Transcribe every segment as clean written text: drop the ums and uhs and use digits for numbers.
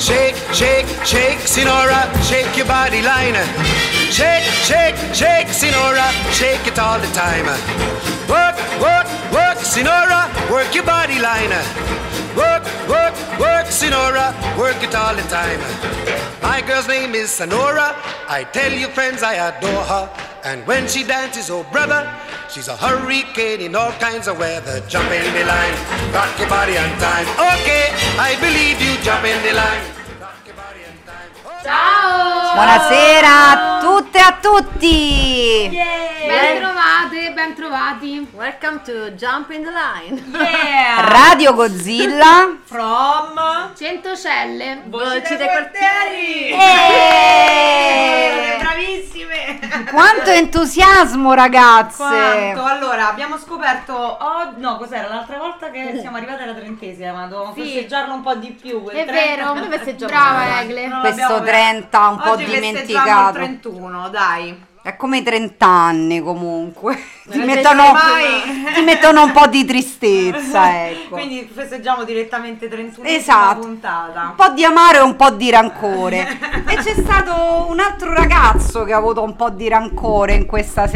Shake, shake, shake, Sinora, shake your body line. Shake, shake, shake, Sinora, shake it all the time. Work, work, work, Sinora, work your body line. Work, work, work, Sinora, work it all the time. My girl's name is Sonora. I tell you friends I adore her. And when she dances, oh brother, she's a hurricane in all kinds of weather. Jump in the line, rock your body on time. Okay, I believe you, jump in the line. Ciao! Buonasera a tutte e a tutti! Yeah. Ben trovati! Welcome to Jump in the Line! Yeah! Radio Godzilla From Centocelle! Voci dei quartieri! Bravissime! Quanto entusiasmo, ragazze! Quanto? Allora, abbiamo scoperto no, cos'era l'altra volta che siamo arrivate alla 30esima, dovevamo festeggiarlo un po' di più. È vero, Dove festeggiamo? brava Egle! Questo 30 un po' Oggi festeggiamo il dimenticato. 31, dai. È come i 30 anni comunque. Ti Non mettono un po' di tristezza, ecco. Quindi festeggiamo direttamente 31 Esatto. puntata. Un po' di amaro e un po' di rancore. E c'è stato un altro ragazzo che ha avuto un po' di rancore in questa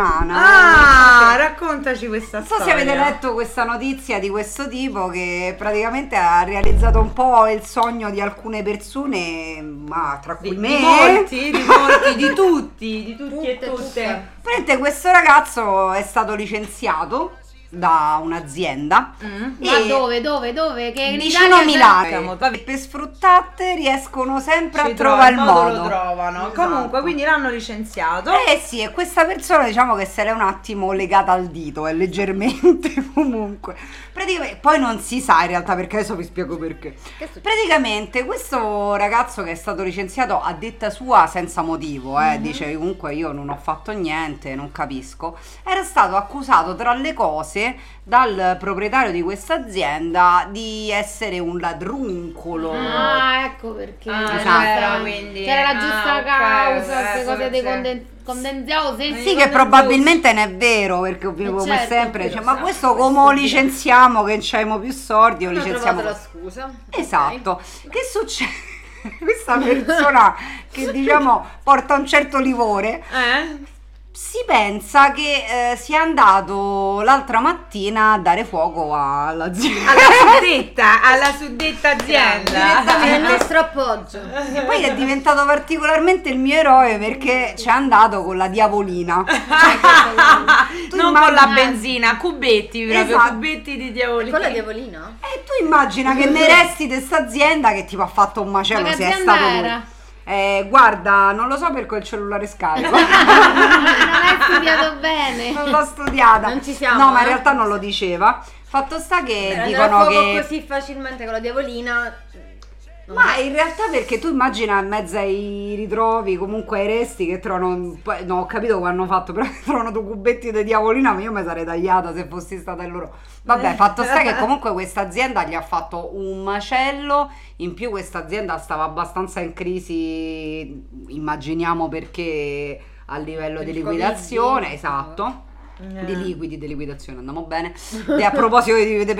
settimana. Ah, raccontaci questa Non so storia. se avete letto questa notizia di questo tipo che praticamente ha realizzato un po' il sogno di alcune persone, ma tra cui Di me. molti, di tutti e tutte. Praticamente questo ragazzo è stato licenziato da un'azienda Ma dove? Che in vicino Italia a Milano. Per sfruttate riescono sempre a Ci trovare il trova modo. lo trovano. Esatto. Comunque, quindi l'hanno licenziato. Eh sì, e questa persona diciamo che se l'è un attimo legata al dito, è leggermente comunque. Praticamente, poi non si sa in realtà perché, adesso vi spiego perché. Praticamente questo ragazzo che è stato licenziato a detta sua senza motivo, dice comunque io non ho fatto niente, non capisco, era stato accusato tra le cose dal proprietario di questa azienda di essere un ladruncolo. Ah, ecco perché esatto. Quindi, c'era la giusta ok, causa, queste sì, cose dei sì. condenziosi. Sì, che probabilmente non è vero, perché come certo, sempre chi dice, lo ma sa, questo come lo licenziamo che non c'abbiamo più soldi, o Hanno licenziamo. trovato la scusa. Esatto. Che succede? Questa persona che diciamo porta un certo livore, si pensa che sia andato l'altra mattina a dare fuoco all'azienda. Alla suddetta azienda. Il nostro appoggio. E poi è diventato particolarmente il mio eroe perché ci è andato con la diavolina. Tu Non immagini- con la benzina, cubetti, proprio Esatto. cubetti di diavolina. Con la diavolina? E tu immagina che nei resti di questa azienda che tipo ha fatto un macello, Ma che se è azienda stato lui. era? Guarda, non lo so perché il cellulare scarico. Non hai studiato bene. Non l'ho studiata. Non ci siamo, No, ma in eh? realtà non lo diceva. Fatto sta che Andare dicono a fuoco che così facilmente con la diavolina. ma in realtà perché tu immagina in mezzo ai ritrovi, comunque ai resti che trovano, poi, no, ho capito come hanno fatto, però trovano due cubetti di diavolina, ma io mi sarei tagliata se fossi stata in loro. Vabbè, fatto sta che comunque questa azienda gli ha fatto un macello, in più questa azienda stava abbastanza in crisi, immaginiamo perché a livello di il liquidazione, Covid. esatto. Di liquidazione, andiamo bene. E a proposito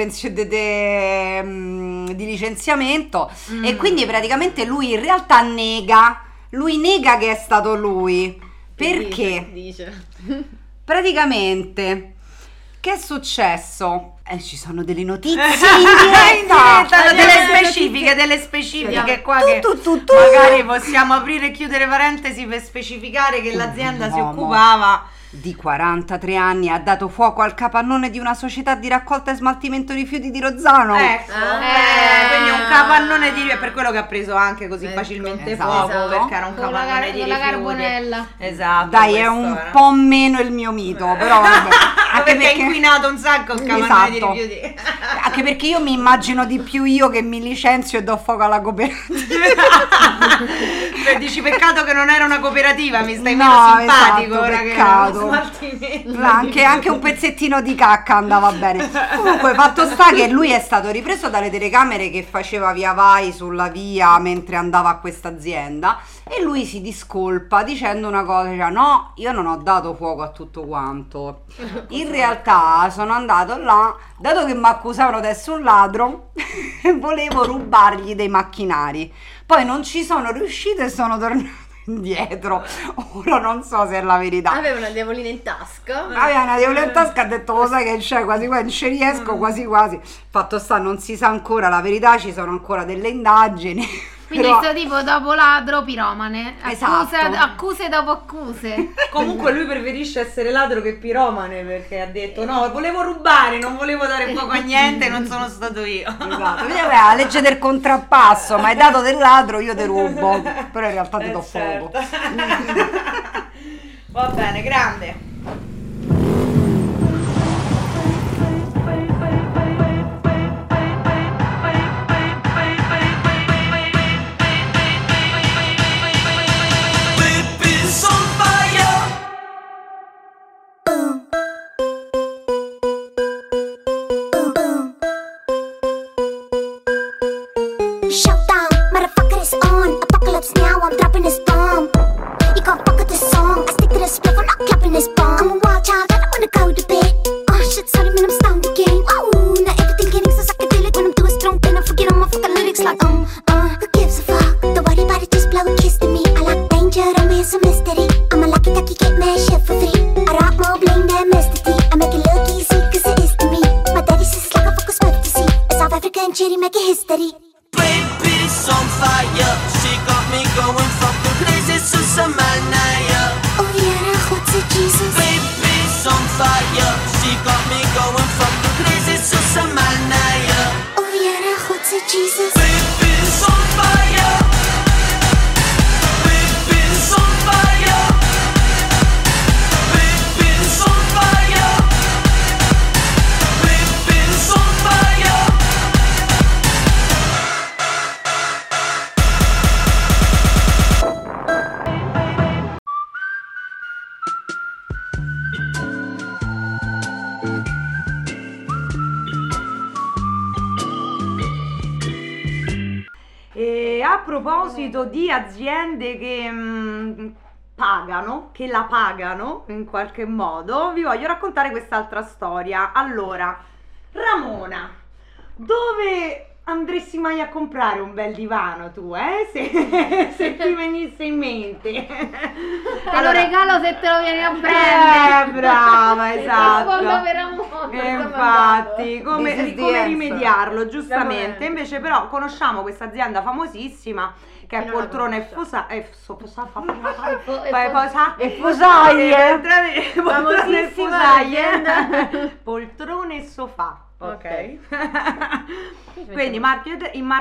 di licenziamento, e quindi praticamente lui in realtà nega che è stato lui. Perché? Dice. Praticamente che è successo? Ci sono delle notizie in diretta. Delle specifiche qua Tu. che magari possiamo aprire e chiudere parentesi per specificare che l'azienda si uomo occupava di 43 anni ha dato fuoco al capannone di una società di raccolta e smaltimento rifiuti di Rozzano. ecco, quindi un capannone di per quello che ha preso anche così Ecco, facilmente esatto. fuoco, perché era un Con capannone di la rifiuti. carbonella. Esatto. Dai, è questo un era. po' meno il mio mito, però vabbè. Perché è inquinato un sacco il capannone Esatto. di rifiuti. Anche perché io mi immagino di più io che mi licenzio e do fuoco alla cooperativa. Dici peccato che non era una cooperativa, mi stai No, meno simpatico esatto, ora che peccato. era uno smaltimento. Anche un pezzettino di cacca andava bene. Comunque, fatto sta che lui è stato ripreso dalle telecamere che faceva via vai sulla via mentre andava a questa azienda, e lui si discolpa dicendo una cosa, cioè no, io non ho dato fuoco a tutto quanto, in realtà sono andato là, dato che mi accusavano di adesso un ladro e volevo rubargli dei macchinari. Poi non ci sono riuscita e sono tornata indietro. Ora non so se è la verità. Aveva una diavolina in tasca. Aveva una diavola in tasca, ha detto lo sai che c'è, quasi quasi non ci riesco, quasi quasi. Fatto sta, non si sa ancora la verità, ci sono ancora delle indagini. Quindi però- questo tipo dopo ladro piromane. Esatto. Accuse dopo accuse. Comunque lui preferisce essere ladro che piromane, perché ha detto no, volevo rubare, non volevo dare fuoco a niente, non sono stato io. Esatto, quindi vabbè, la legge del contrappasso, ma hai dato del ladro io te rubo, però in realtà ti do fuoco. Va bene, grande. Showdown, motherfucker is on. Apocalypse now, I'm dropping this bomb. You gon' fuck with this song. I stick to this spliff, I'm not clapping this bomb. I'm a wild child, I don't wanna go to bed. Oh shit, sorry man, I'm stoned again. Ooh, now everything getting so psychedelic. When I'm doing strong, then I forget all my fucking lyrics like who gives a fuck? Don't worry about it, just blow a kiss to me. I like danger, romance, and mystery. I'm a lucky ducky, get mad shit for free. I rock more bling than Mr. T. I make it look easy, cause it is to me. My daddy says it's like a fucking Swift to see. South Africa and Cherry make it history. Baby's on fire, she got me going fucking crazy, Susamanaya. Oh yeah, what's it, Jesus? Baby's on fire, she got me going fucking crazy, Susamanaya. Oh yeah, what's it, Jesus? Baby's on fire. Baby's on fire. Baby's on fire. Baby's on fire. E a proposito di aziende che pagano, che la pagano in qualche modo, vi voglio raccontare quest'altra storia. Allora, Ramona, dove andresti mai a comprare un bel divano tu, se ti venisse in mente? Te lo regalo se te lo vieni a prendere. Brava, esatto. Rispondo per amore. Infatti, come, This is the come answer. rimediarlo giustamente? Veramente. Invece però conosciamo questa azienda famosissima che è Chi non la Poltrone e conosce? Fusaglie. Poltrone e Famosissima Fusaglie. Poltrone e sofà. Ok. Quindi marchio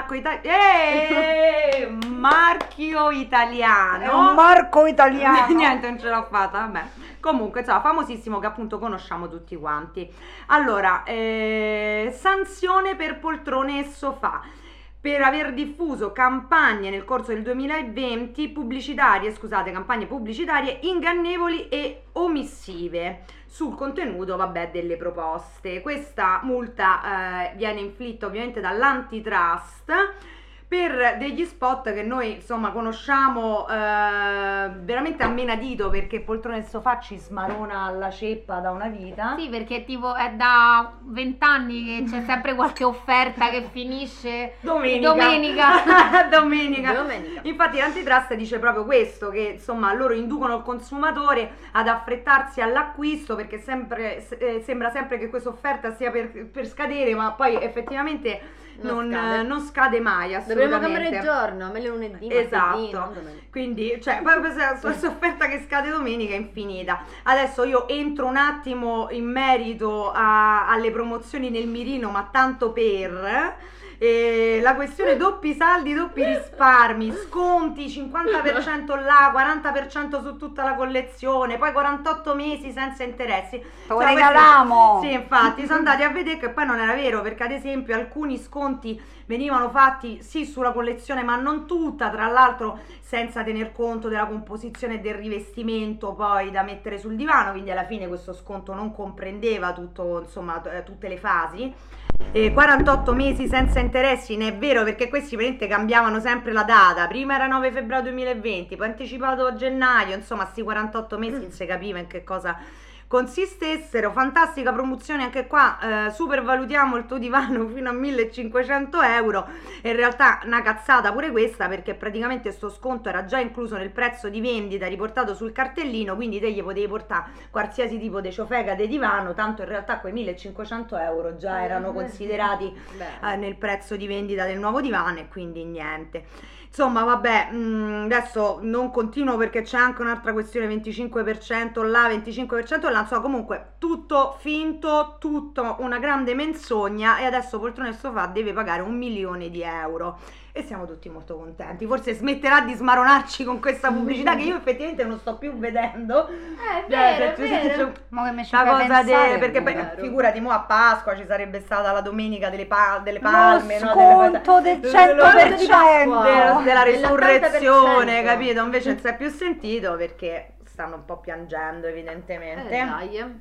marchio italiano. È un marco italiano. Niente, non ce l'ho fatta, vabbè. Comunque, insomma, famosissimo, che appunto conosciamo tutti quanti. Allora, sanzione per Poltrone e sofà per aver diffuso campagne nel corso del 2020 campagne pubblicitarie ingannevoli e omissive sul contenuto, vabbè, delle proposte. Questa multa viene inflitta ovviamente dall'antitrust per degli spot che noi insomma conosciamo veramente a menadito, perché Poltrone e sofà ci smarona alla ceppa da una vita. Sì, perché tipo è da 20 anni che c'è sempre qualche offerta che finisce Domenica. Domenica. Infatti l'antitrust dice proprio questo, che insomma loro inducono il consumatore ad affrettarsi all'acquisto, perché sembra sempre che questa offerta stia per scadere, ma poi effettivamente non scade mai, assolutamente. Dovremmo cambiare il giorno, meglio lunedì, martedì, Esatto, non domenica. quindi cioè proprio questa offerta che scade domenica è infinita. Adesso io entro un attimo in merito alle promozioni nel mirino, ma tanto per la questione doppi saldi, doppi risparmi, sconti 50% là, 40% su tutta la collezione, poi 48 mesi senza interessi. Lo regaliamo! Sì, infatti sono andati a vedere che poi non era vero, perché ad esempio alcuni sconti venivano fatti sì sulla collezione, ma non tutta, tra l'altro senza tener conto della composizione e del rivestimento poi da mettere sul divano, quindi alla fine questo sconto non comprendeva tutto, insomma, tutte le fasi. 48 mesi senza interessi, ne è vero, perché questi praticamente cambiavano sempre la data, prima era 9 febbraio 2020, poi anticipato a gennaio, insomma sti 48 mesi non si capiva in che cosa consistessero. Fantastica promozione anche qua, super valutiamo il tuo divano fino a 1.500 euro. In realtà una cazzata pure questa, perché praticamente sto sconto era già incluso nel prezzo di vendita riportato sul cartellino, quindi te gli potevi portare qualsiasi tipo di ciofeca di divano, tanto in realtà quei 1.500 euro già erano considerati nel prezzo di vendita del nuovo divano, e quindi niente. Insomma, vabbè, adesso non continuo perché c'è anche un'altra questione, 25% là, 25% là, insomma, comunque tutto finto, tutto una grande menzogna, e adesso Poltrone e Sofà deve pagare 1 milione di euro. E siamo tutti molto contenti. Forse smetterà di smaronarci con questa pubblicità che io effettivamente non sto più vedendo. È vero. Ma che mi ci La fai cosa pensare, perché poi, vero. figurati, mo a Pasqua ci sarebbe stata la domenica delle palme, lo no? sconto del 100%. Della risurrezione, dell'80%. capito? Invece non si è più sentito perché stanno un po' piangendo, evidentemente. Dai.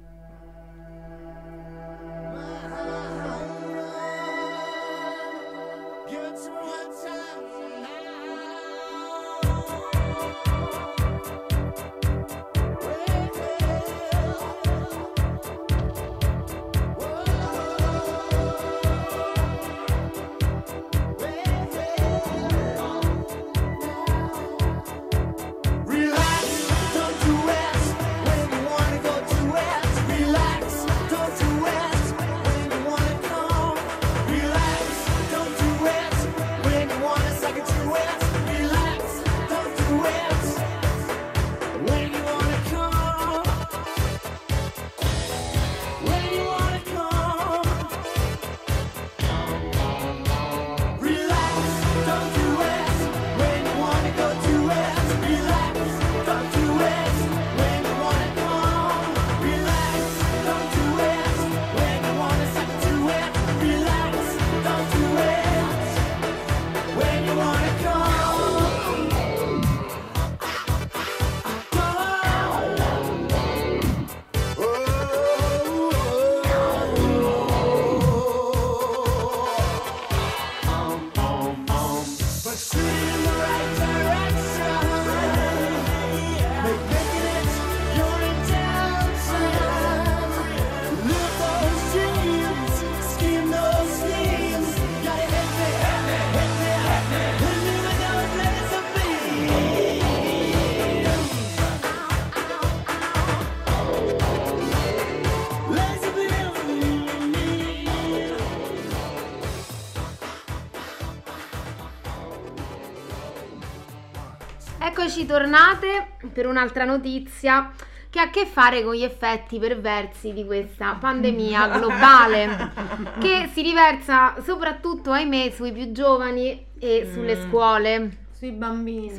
Eccoci tornate per un'altra notizia che ha a che fare con gli effetti perversi di questa pandemia globale che si riversa soprattutto, ahimè, sui più giovani e sulle scuole, Sui bambini.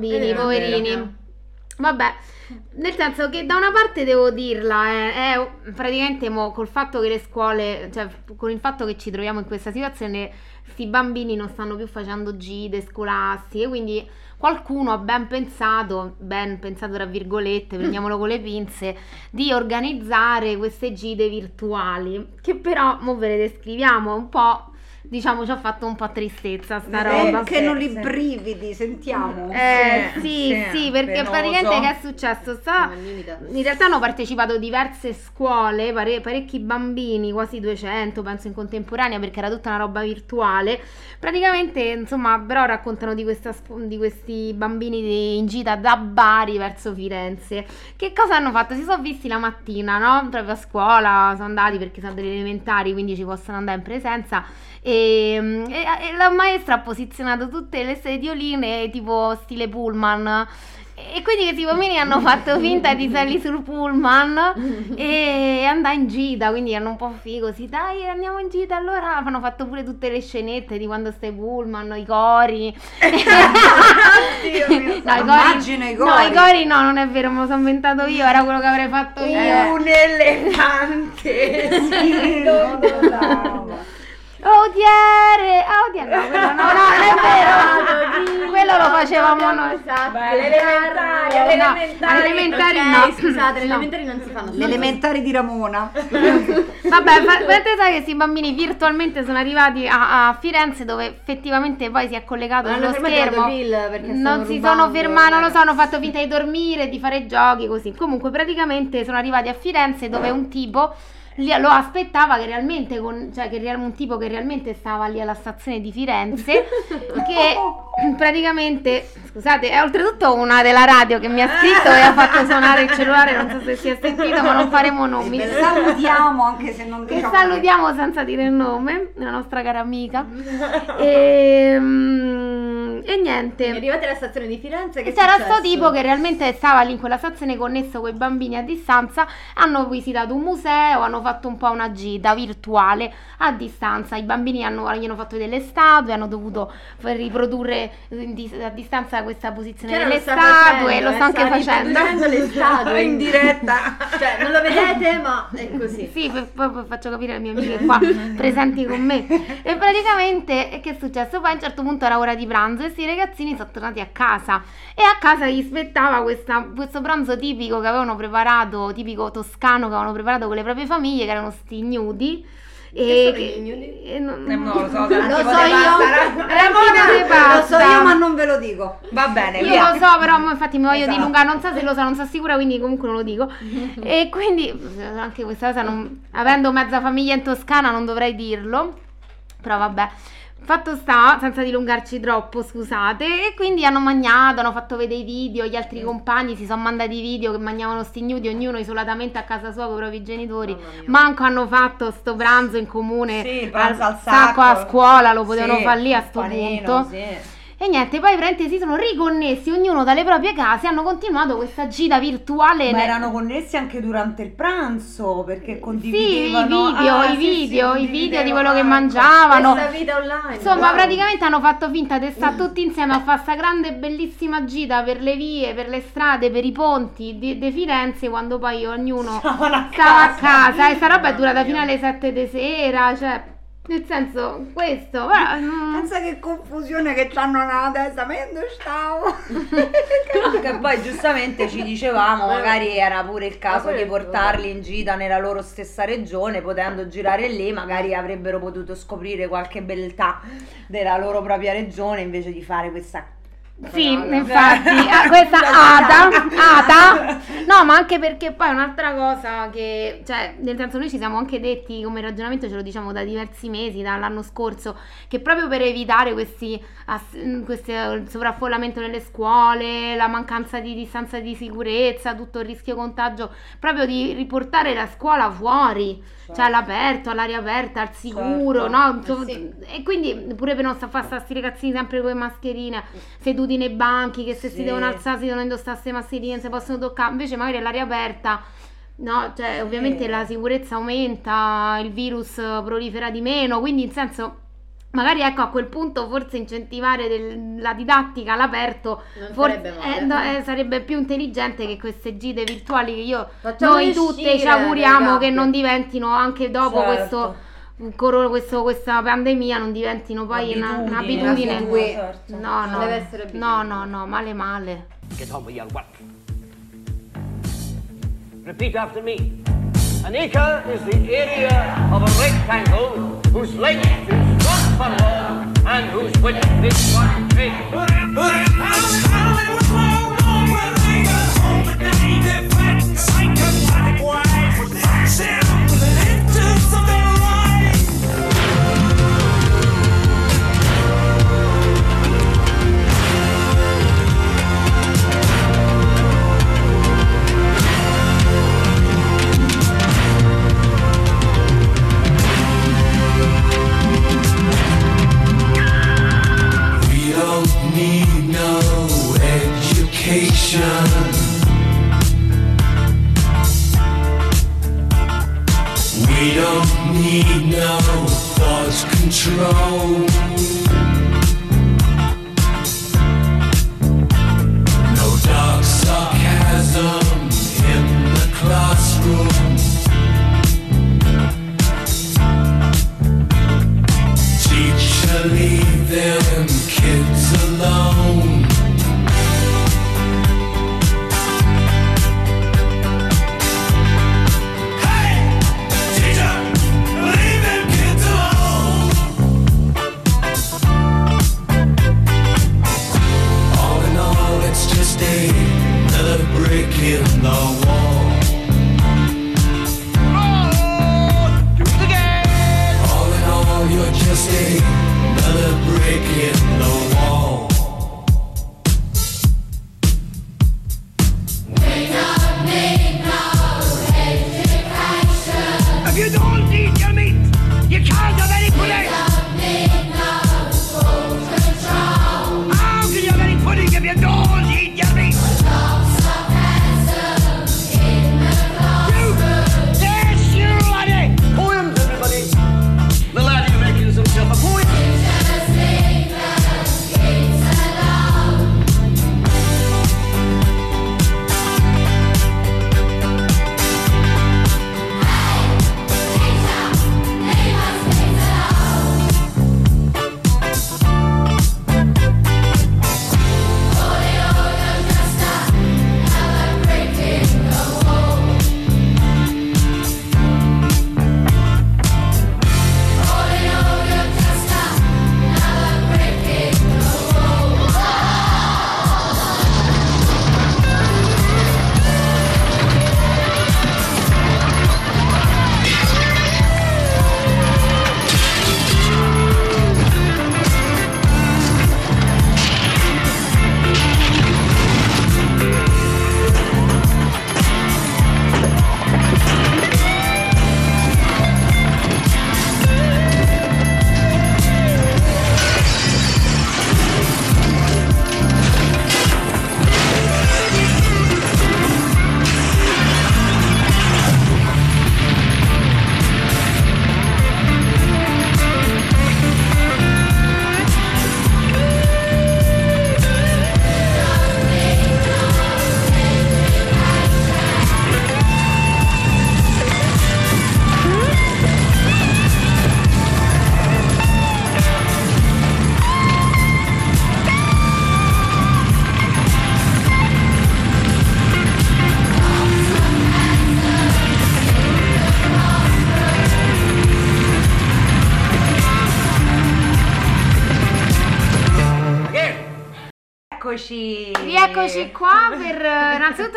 poverini. Vabbè, nel senso che da una parte devo dirla, è praticamente col fatto che le scuole, cioè con il fatto che ci troviamo in questa situazione, sti bambini non stanno più facendo gite scolastiche, quindi qualcuno ha ben pensato tra virgolette, prendiamolo con le pinze, di organizzare queste gite virtuali, che però, mo ve le descriviamo un po', diciamo, ci ha fatto un po' tristezza sta roba. Che non li brividi, sentiamo. Sì, perché penoso. praticamente che è successo? In realtà hanno partecipato diverse scuole, parecchi bambini, quasi 200 penso in contemporanea, perché era tutta una roba virtuale. Praticamente, insomma, però raccontano di questi bambini in gita da Bari verso Firenze. Che cosa hanno fatto? Si sono visti la mattina, no? Proprio a scuola, sono andati perché sono delle elementari, quindi ci possono andare in presenza. E la maestra ha posizionato tutte le sedioline tipo stile pullman, e quindi questi bambini hanno fatto finta di salire sul pullman e andare in gita, quindi erano un po' così, dai andiamo in gita, allora hanno fatto pure tutte le scenette di quando stai pullman, i cori. Immagino i cori. No, i cori no, non è vero, me lo sono inventato io, era quello che avrei fatto io. Un elefante. Odiere, no, quello no, non è vero. Quello lo facevamo noi. Esatto. Alle elementari Ok, no. scusate, le No. elementari non si fanno. Le elementari di Ramona. Vabbè, vedete sai che questi bambini virtualmente sono arrivati a Firenze, dove effettivamente poi si è collegato Ma hanno sullo fermato schermo. l'autopill perché Non stavano si rubando, sono fermati, non lo so, ragazzi. hanno fatto finta di dormire, di fare giochi, così. Comunque praticamente sono arrivati a Firenze, dove un tipo lo aspettava che realmente un tipo che realmente stava lì alla stazione di Firenze, che praticamente, scusate, è oltretutto una della radio che mi ha scritto e ha fatto suonare il cellulare, non so se si è sentito, ma non faremo nomi. Salutiamo anche se non Che diciamo. salutiamo senza dire il nome, la nostra cara amica. E niente. Arrivati alla stazione di Firenze, che C'era successo? sto tipo che realmente stava lì in quella stazione connesso con i bambini a distanza, hanno visitato un museo, hanno fatto un po' una gita virtuale a distanza, i bambini gli hanno fatto delle statue, hanno dovuto riprodurre a distanza questa posizione Chiaro, delle lo sta statue, facendo, lo sta anche sta facendo. riproducendo le statue in diretta. Cioè, non lo vedete, ma è così. Sì, poi faccio capire alle mie amiche qua presenti con me. E praticamente che è successo? Poi a un certo punto era ora di pranzo e questi ragazzini sono tornati a casa e a casa gli spettava questo pranzo tipico che avevano preparato, tipico toscano, che avevano preparato con le proprie famiglie, che erano sti gnudi. Non lo so, Lo so io, Lo so io, ma non ve lo dico. Va bene, Io via. lo so, però infatti mi voglio Esatto. dilungare, non so se lo so, non sono sicura, quindi comunque non lo dico. E quindi anche questa cosa, avendo mezza famiglia in Toscana, non dovrei dirlo, però vabbè. Fatto sta, senza dilungarci troppo, scusate, e quindi hanno mangiato, hanno fatto vedere i video, gli altri compagni si sono mandati i video che mangiavano sti gnudi, ognuno isolatamente a casa sua con i propri genitori, manco hanno fatto sto pranzo in comune, Sì, pranzo al sacco a sacco. scuola, lo potevano Sì, fare lì a sto panino, punto. sì. E niente, poi veramente si sono riconnessi ognuno dalle proprie case, hanno continuato questa gita virtuale. Ma erano connessi anche durante il pranzo, perché Sì, condividevano i video di quello che mangiavano. Questa vita online. Insomma, wow. praticamente hanno fatto finta di stare tutti insieme a fare questa grande e bellissima gita per le vie, per le strade, per i ponti di Firenze, quando poi ognuno Stavano stava a casa. E sta roba è durata fino alle 7 di sera, cioè, nel senso, questo. Pensa che confusione che c'hanno nella testa, ma io dove stavo? Che poi giustamente ci dicevamo, magari era pure il caso di portarli in gita nella loro stessa regione, potendo girare lì, magari avrebbero potuto scoprire qualche beltà della loro propria regione invece di fare questa. Sì, infatti, questa Ada, no, ma anche perché poi un'altra cosa che, cioè, nel senso, noi ci siamo anche detti come ragionamento, ce lo diciamo da diversi mesi, dall'anno scorso, che proprio per evitare questo sovraffollamento nelle scuole, la mancanza di distanza di sicurezza, tutto il rischio contagio, proprio di riportare la scuola fuori, cioè all'aperto, all'aria aperta, al sicuro, Certo. no? Insomma, e quindi pure per non fare sti ragazzini sempre con le mascherine seduti nei banchi, che se si devono alzare si devono indossare queste mascherine, non si possono toccare, invece magari all'aria aperta, no, cioè ovviamente la sicurezza aumenta, il virus prolifera di meno, quindi in senso magari ecco a quel punto forse incentivare la didattica all'aperto sarebbe più intelligente che queste gite virtuali che noi tutte ci auguriamo che non diventino anche dopo questa pandemia, non diventino poi un'abitudine. Certo. No, no, deve essere abitudine. no, male. Get on with your work. Repeat after me. An acre is the area of a rectangle whose length is 1 furlong and whose width is 1 cubit. We don't need no education. We don't need no thought control. No dark sarcasm in the classroom. Teacher, leave them kids alone. in the wall. If you don't eat your meat, you can't have any pudding. How can you have any pudding if you don't eat your meat? Yes, you laddie! Poems, everybody! The laddie reckons himself a poet. Rieccoci qua per innanzitutto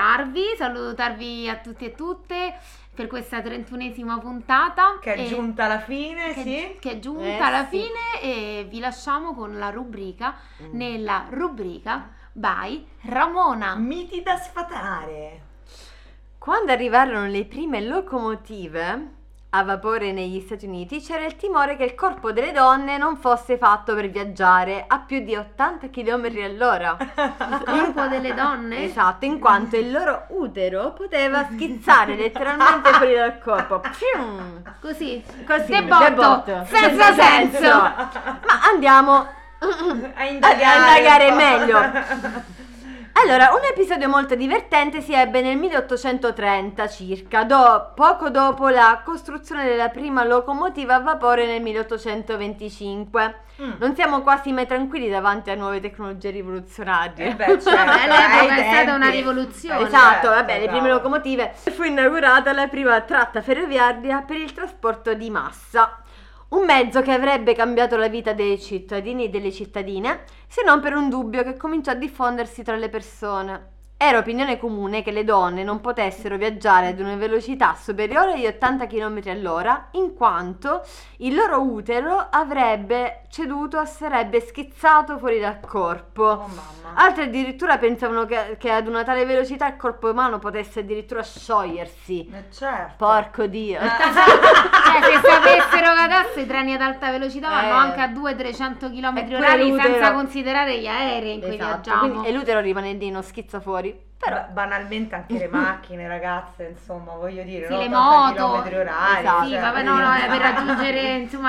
salutarvi a tutti e tutte per questa 31esima puntata Che è giunta alla fine, sì. Che è giunta alla fine e vi lasciamo con la rubrica, nella rubrica by Ramona. Miti da sfatare. Quando arrivarono le prime locomotive a vapore negli Stati Uniti, c'era il timore che il corpo delle donne non fosse fatto per viaggiare a più di 80 km all'ora. Il corpo delle donne? Esatto, in quanto il loro utero poteva schizzare letteralmente fuori dal corpo. Così, debotto, senza senso. Ma andiamo a indagare meglio. Allora, un episodio molto divertente si ebbe nel 1830 circa, poco dopo la costruzione della prima locomotiva a vapore nel 1825. Non siamo quasi mai tranquilli davanti a nuove tecnologie rivoluzionarie. L'epoca è stata una rivoluzione. Esatto, vabbè, le prime locomotive. Fu inaugurata la prima tratta ferroviaria per il trasporto di massa. Un mezzo che avrebbe cambiato la vita dei cittadini e delle cittadine, se non per un dubbio che cominciò a diffondersi tra le persone. Era opinione comune che le donne non potessero viaggiare ad una velocità superiore agli 80 km all'ora, in quanto il loro utero avrebbe ceduto, sarebbe schizzato fuori dal corpo. Oh, mamma. Altri addirittura pensavano che ad una tale velocità il corpo umano potesse addirittura sciogliersi. Certo. Porco Dio. Se sapessero che adesso i treni ad alta velocità vanno anche a 200-300 km orari senza considerare gli aerei in cui viaggiamo. Quindi, e l'utero rimane lì, non schizza fuori. Però banalmente anche le macchine, ragazze, insomma, voglio dire, sì, le 80 moto, km orari. Esatto. Sì, vabbè, no, per raggiungere insomma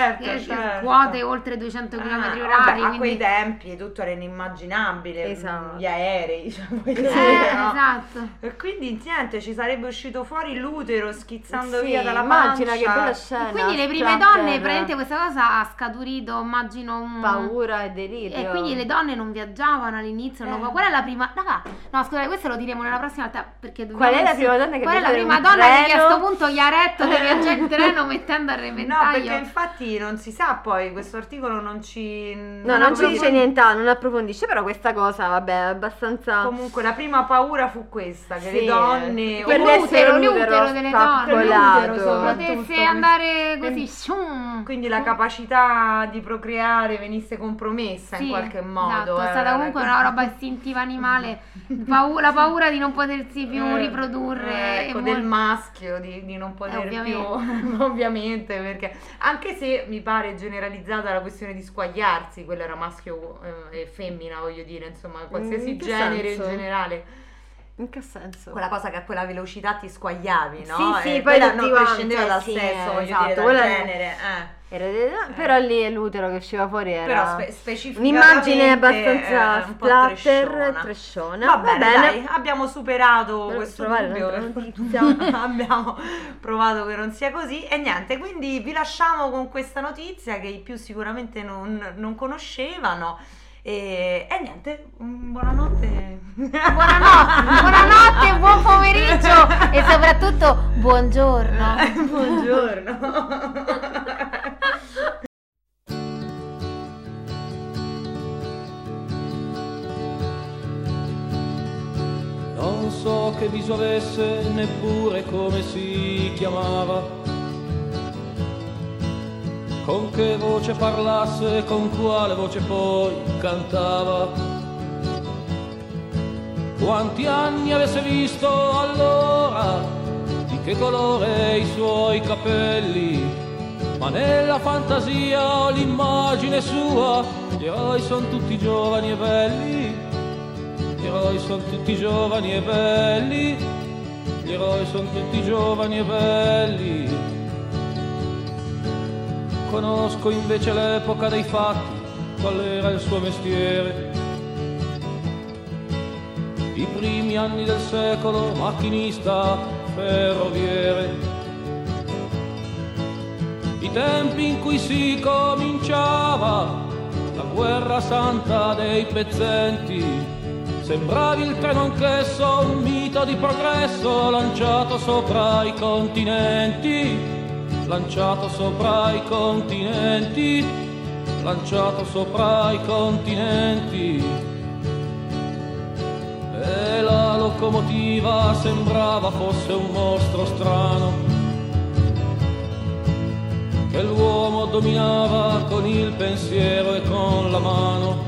quote oltre 200 km orari. Vabbè, quindi... a quei tempi tutto era inimmaginabile, esatto. Gli aerei, cioè, voglio dire, no? Esatto. E quindi niente, ci sarebbe uscito fuori l'utero schizzando sì, via dalla immagina pancia. che bella scena. E quindi le prime donne, praticamente questa cosa ha scaturito, immagino, paura e delirio. E quindi le donne non viaggiavano all'inizio, qual è la prima? Raga, no, scusa, Scusate, questo lo diremo nella prossima volta perché dobbiamo... Qual è la prima donna che Qual è la viaggia in prima un donna che a treno? questo punto Chiaretto deve viaggiare in treno mettendo a No, repentaglio? perché infatti non si sa, poi questo articolo non ci... No, non ci dice niente, non approfondisce, però questa cosa, vabbè, è abbastanza... Comunque la prima paura fu questa, che Sì, le donne... per l'utero l'utero delle spaccolato. donne potesse andare così, Quindi la capacità di procreare venisse compromessa in qualche modo. Esatto, è stata comunque una roba istintiva animale, la paura di non potersi più riprodurre. Ecco, del maschio, di non poter più, ovviamente, perché anche se mi pare generalizzata la questione di squagliarsi, quello era maschio e femmina, voglio dire, insomma, qualsiasi genere senso? in generale. In che senso? Quella cosa che a quella velocità ti squagliavi, no? Sì, poi quella tutti non prescindeva dal quanti, sesso, voglio esatto, dire, dal quella- genere. Però lì l'utero che usciva fuori era Però specificatamente un'immagine abbastanza un po' splatter, trashona. Va bene, dai, abbiamo superato Per questo trovare dubbio. un'altra notizia. Abbiamo provato che non sia così e niente, quindi vi lasciamo con questa notizia che i più sicuramente non conoscevano e niente, buonanotte. Buonanotte, buon pomeriggio e soprattutto buongiorno. Buongiorno. Non so che viso avesse, neppure come si chiamava, con che voce parlasse, con quale voce poi cantava, quanti anni avesse visto allora, di che colore i suoi capelli, ma nella fantasia ho l'immagine sua, gli eroi son tutti giovani e belli. Gli eroi sono tutti giovani e belli, gli eroi sono tutti giovani e belli. Conosco invece l'epoca dei fatti, qual era il suo mestiere. I primi anni del secolo, macchinista, ferroviere. I tempi in cui si cominciava la guerra santa dei pezzenti. Sembravi il treno anch'esso, un mito di progresso lanciato sopra i continenti, lanciato sopra i continenti, lanciato sopra i continenti. E la locomotiva sembrava fosse un mostro strano che l'uomo dominava con il pensiero e con la mano.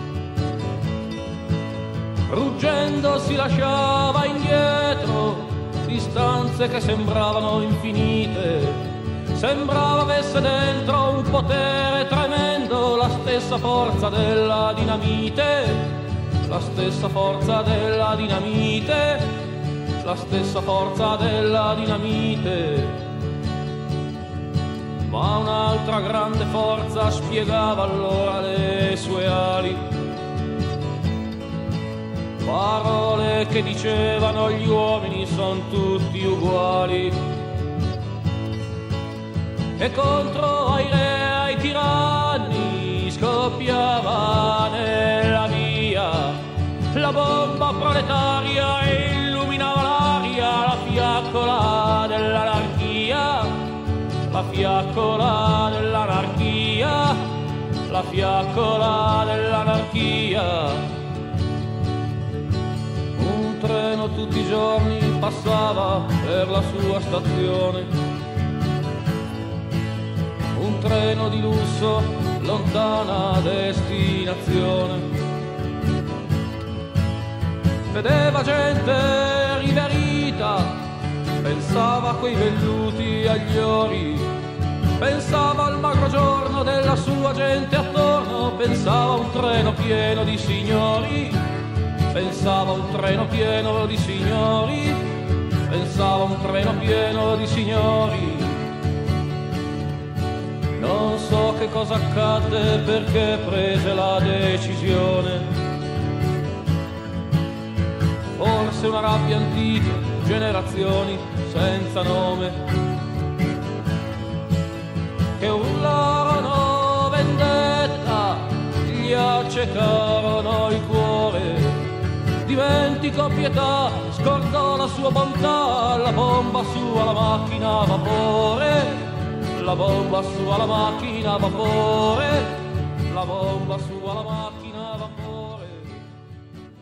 Ruggendo si lasciava indietro distanze che sembravano infinite. Sembrava avesse dentro un potere tremendo, la stessa forza della dinamite, la stessa forza della dinamite, la stessa forza della dinamite. Ma un'altra grande forza spiegava allora le sue ali. Parole che dicevano gli uomini son tutti uguali, e contro ai re, ai tiranni scoppiava nella via la bomba proletaria e illuminava l'aria, la fiaccola dell'anarchia, la fiaccola dell'anarchia, la fiaccola dell'anarchia. Un treno tutti i giorni passava per la sua stazione, un treno di lusso, lontana destinazione. Vedeva gente riverita, pensava a quei velluti agli ori, pensava al magro giorno della sua gente attorno, pensava a un treno pieno di signori. Pensava un treno pieno di signori, pensava un treno pieno di signori. Non so che cosa accadde perché prese la decisione. Forse una rabbia antica, generazioni senza nome, che urlarono vendetta, gli accecarono il cuore. dimentico pietà, scordo la sua bontà, la bomba su alla macchina a vapore, la bomba su alla macchina a vapore, la bomba su alla macchina a vapore.